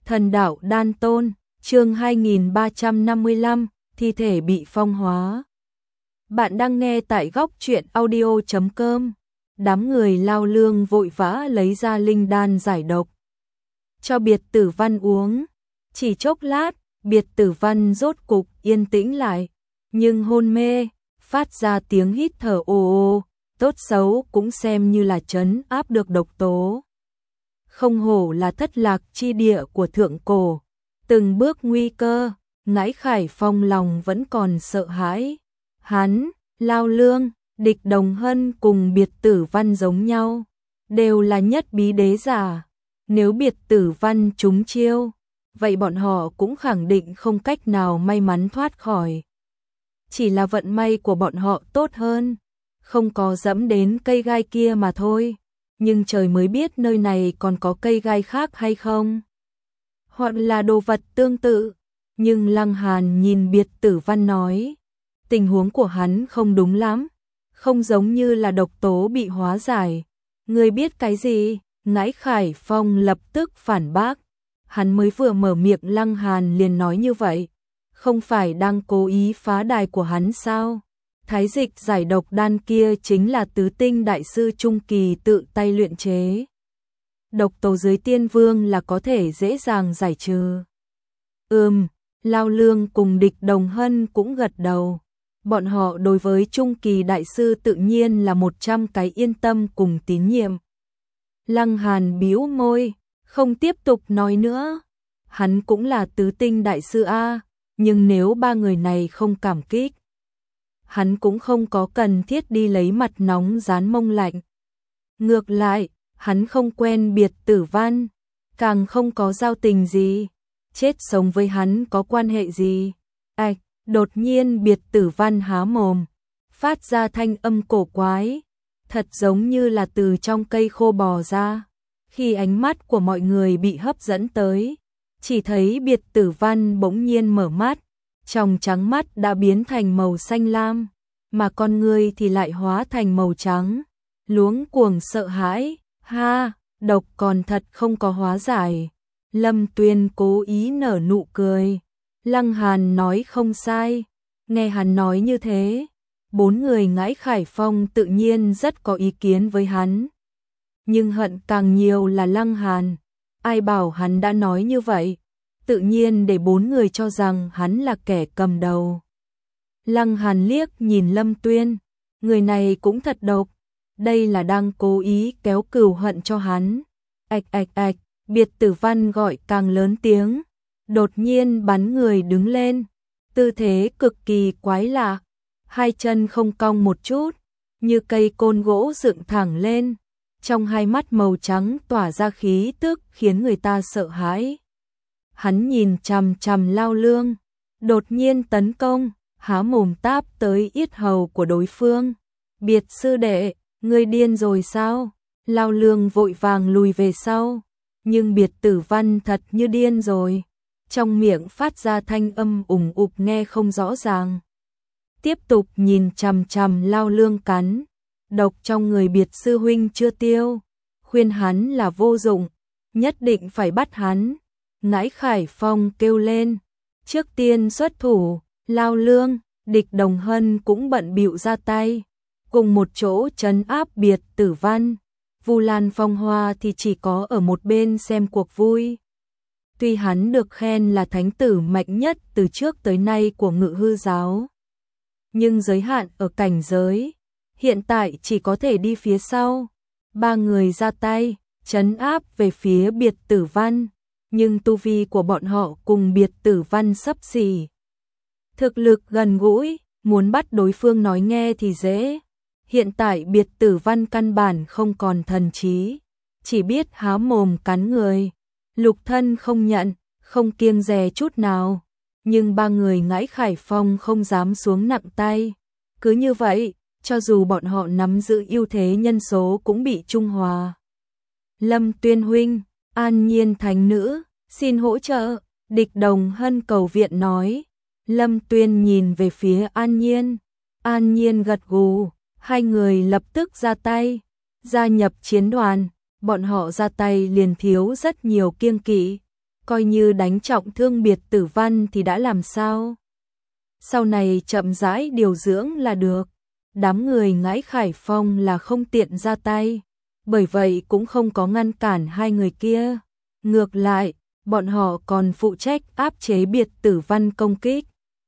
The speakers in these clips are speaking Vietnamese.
Thần đạo đan tôn, chương 2355, thi thể bị phong hóa. Bạn đang nghe tại góc truyện audio.com. Đám người Lao Lương vội vã lấy ra linh đan giải độc cho Biệt Tử Văn uống. Chỉ chốc lát, Biệt Tử Văn rốt cục yên tĩnh lại, nhưng hôn mê, phát ra tiếng hít thở ồ ồ, tốt xấu cũng xem như là trấn áp được độc tố. Không hổ là thất lạc chi địa của thượng cổ, từng bước nguy cơ, Ngãi Khải Phong lòng vẫn còn sợ hãi. Hắn, Lao Lương, Địch Đồng Hân cùng Biệt Tử Văn giống nhau, đều là nhất bí đế giả. Nếu Biệt Tử Văn trúng chiêu, vậy bọn họ cũng khẳng định không cách nào may mắn thoát khỏi. Chỉ là vận may của bọn họ tốt hơn, không có dẫm đến cây gai kia mà thôi. Nhưng trời mới biết nơi này còn có cây gai khác hay không. Hoặc là đồ vật tương tự. Nhưng Lăng Hàn nhìn Biệt Tử Văn nói, tình huống của hắn không đúng lắm, không giống như là độc tố bị hóa giải. Ngươi biết cái gì? Ngãi Khải Phong lập tức phản bác. Hắn mới vừa mở miệng Lăng Hàn liền nói như vậy. Không phải đang cố ý phá đài của hắn sao? Thái dịch giải độc đan kia chính là tứ tinh đại sư trung kỳ tự tay luyện chế. Độc tố dưới tiên vương là có thể dễ dàng giải trừ. Lao Lương cùng Địch Đồng Hân cũng gật đầu. Bọn họ đối với trung kỳ đại sư tự nhiên là 100 cái yên tâm cùng tín nhiệm. Lăng Hàn bĩu môi, không tiếp tục nói nữa. Hắn cũng là tứ tinh đại sư A, nhưng nếu ba người này không cảm kích, hắn cũng không có cần thiết đi lấy mặt nóng dán mông lạnh. Ngược lại, hắn không quen Biệt Tử Văn, càng không có giao tình gì, chết sống với hắn có quan hệ gì. Đột nhiên Biệt Tử Văn há mồm, phát ra thanh âm cổ quái, thật giống như là từ trong cây khô bò ra. Khi ánh mắt của mọi người bị hấp dẫn tới, chỉ thấy Biệt Tử Văn bỗng nhiên mở mắt, tròng trắng mắt đã biến thành màu xanh lam, mà con người thì lại hóa thành màu trắng. Luống cuồng sợ hãi, ha, độc còn thật không có hóa giải. Lâm Tuyên cố ý nở nụ cười. Lăng Hàn nói không sai, nghe hắn nói như thế, bốn người Ngãi Khải Phong tự nhiên rất có ý kiến với hắn. Nhưng hận càng nhiều là Lăng Hàn, ai bảo hắn đã nói như vậy, tự nhiên để bốn người cho rằng hắn là kẻ cầm đầu. Lăng Hàn liếc nhìn Lâm Tuyên, người này cũng thật độc, đây là đang cố ý kéo cừu hận cho hắn. Biệt Tử Văn gọi càng lớn tiếng, đột nhiên bắn người đứng lên, tư thế cực kỳ quái lạ, hai chân không cong một chút, như cây côn gỗ dựng thẳng lên, trong hai mắt màu trắng tỏa ra khí tức khiến người ta sợ hãi. Hắn nhìn chằm chằm Lao Lương, đột nhiên tấn công, há mồm táp tới yết hầu của đối phương. Biệt sư đệ, ngươi điên rồi sao? Lao Lương vội vàng lùi về sau, nhưng Biệt Tử Văn thật như điên rồi, trong miệng phát ra thanh âm ủng ục nghe không rõ ràng. Tiếp tục nhìn chằm chằm Lao Lương cắn, độc trong người Biệt sư huynh chưa tiêu, khuyên hắn là vô dụng, nhất định phải bắt hắn. Ngãi Khải Phong kêu lên, trước tiên xuất thủ. Lao Lương, Địch Đồng Hân cũng bận bịu ra tay, cùng một chỗ trấn áp Biệt Tử Văn. Vu Lan Phong Hoa thì chỉ có ở một bên xem cuộc vui. Tuy hắn được khen là thánh tử mạnh nhất từ trước tới nay của Ngự Hư giáo, nhưng giới hạn ở cảnh giới, hiện tại chỉ có thể đi phía sau. Ba người ra tay, trấn áp về phía Biệt Tử Văn, nhưng tu vi của bọn họ cùng Biệt Tử Văn xấp xỉ. Thực lực gần gũi, muốn bắt đối phương nói nghe thì dễ. Hiện tại Biệt Tử Văn căn bản không còn thần trí, chỉ biết há mồm cắn người. Lục Thân không nhận, không kiêng dè chút nào, nhưng ba người Ngãi Khải Phong không dám xuống nặng tay. Cứ như vậy, cho dù bọn họ nắm giữ ưu thế nhân số cũng bị trung hòa. Lâm Tuyên huynh, An Nhiên thánh nữ, xin hỗ trợ. Địch Đồng Hân cầu viện nói. Lâm Tuyên nhìn về phía An Nhiên, An Nhiên gật gù, hai người lập tức ra tay, gia nhập chiến đoàn. Bọn họ ra tay liền thiếu rất nhiều kiêng kỵ, coi như đánh trọng thương Biệt Tử Văn thì đã làm sao? Sau này chậm rãi điều dưỡng là được. Đám người Ngãi Khải Phong là không tiện ra tay, bởi vậy cũng không có ngăn cản hai người kia. Ngược lại, bọn họ còn phụ trách áp chế Biệt Tử Văn công kích,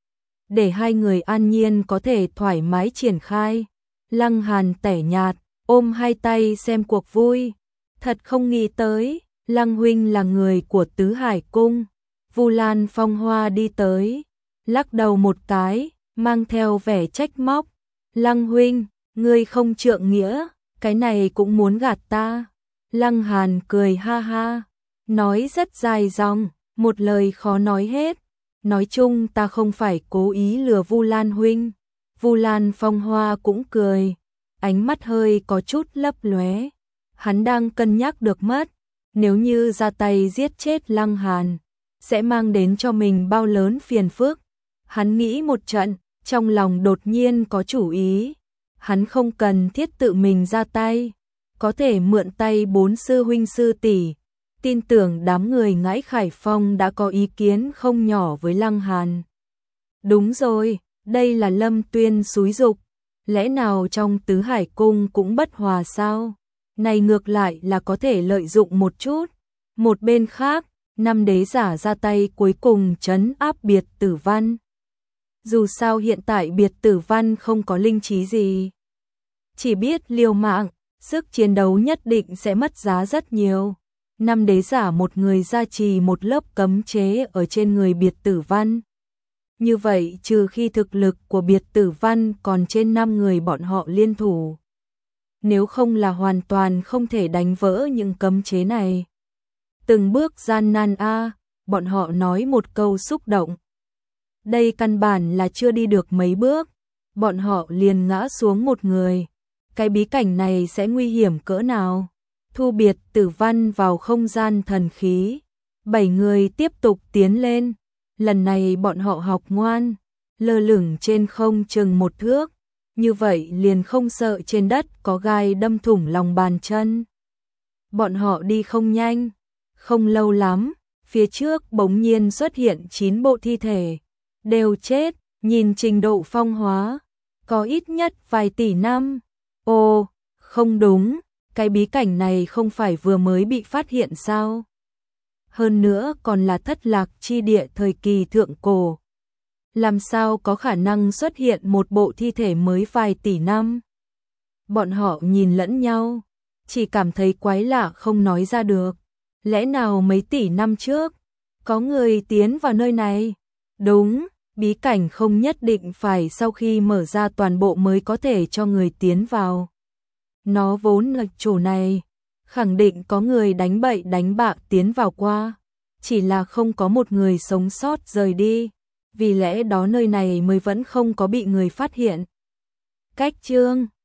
để hai người an nhiên có thể thoải mái triển khai. Lăng Hàn tẻ nhạt, ôm hai tay xem cuộc vui. Thật không nghĩ tới, Lăng huynh là người của Tứ Hải Cung. Vu Lan Phong Hoa đi tới, lắc đầu một cái, mang theo vẻ trách móc. Lăng huynh, ngươi không trượng nghĩa, cái này cũng muốn gạt ta. Lăng Hàn cười ha ha, nói rất dài dòng, một lời khó nói hết. Nói chung ta không phải cố ý lừa Vu Lan huynh. Vu Lan Phong Hoa cũng cười, ánh mắt hơi có chút lấp lóe. Hắn đang cân nhắc được mất, nếu như ra tay giết chết Lăng Hàn, sẽ mang đến cho mình bao lớn phiền phức. Hắn nghĩ một trận, trong lòng đột nhiên có chủ ý. Hắn không cần thiết tự mình ra tay, có thể mượn tay 4 sư huynh sư tỷ. Tin tưởng đám người Ngãi Khải Phong đã có ý kiến không nhỏ với Lăng Hàn. Đúng rồi, đây là Lâm Tuyên xúi giục, lẽ nào trong Tứ Hải Cung cũng bất hòa sao? Này ngược lại là có thể lợi dụng một chút. Một bên khác, năm đế giả ra tay cuối cùng trấn áp Biệt Tử Văn. Dù sao hiện tại Biệt Tử Văn không có linh trí gì, chỉ biết liều mạng, sức chiến đấu nhất định sẽ mất giá rất nhiều. Năm đế giả một người gia trì một lớp cấm chế ở trên người Biệt Tử Văn. Như vậy trừ khi thực lực của Biệt Tử Văn còn trên 5 người bọn họ liên thủ, nếu không là hoàn toàn không thể đánh vỡ những cấm chế này. Từng bước gian nan a, bọn họ nói một câu xúc động. Đây căn bản là chưa đi được mấy bước, bọn họ liền ngã xuống một người. Cái bí cảnh này sẽ nguy hiểm cỡ nào? Thu Biệt Tử Văn vào không gian thần khí. 7 người tiếp tục tiến lên. Lần này bọn họ học ngoan, lơ lửng trên không chừng 1 thước. Như vậy liền không sợ trên đất có gai đâm thủng lòng bàn chân. Bọn họ đi không nhanh, không lâu lắm, phía trước bỗng nhiên xuất hiện 9 bộ thi thể. Đều chết, nhìn trình độ phong hóa, có ít nhất vài tỷ năm. Ồ, không đúng, cái bí cảnh này không phải vừa mới bị phát hiện sao? Hơn nữa còn là thất lạc chi địa thời kỳ thượng cổ. Làm sao có khả năng xuất hiện một bộ thi thể mới vài tỷ năm? Bọn họ nhìn lẫn nhau, chỉ cảm thấy quái lạ không nói ra được. Lẽ nào mấy tỷ năm trước, có người tiến vào nơi này? Đúng, bí cảnh không nhất định phải sau khi mở ra toàn bộ mới có thể cho người tiến vào. Nó vốn là chỗ này, khẳng định có người đánh bậy đánh bạ tiến vào qua, chỉ là không có một người sống sót rời đi, vì lẽ đó nơi này mới vẫn không có bị người phát hiện. Cách chương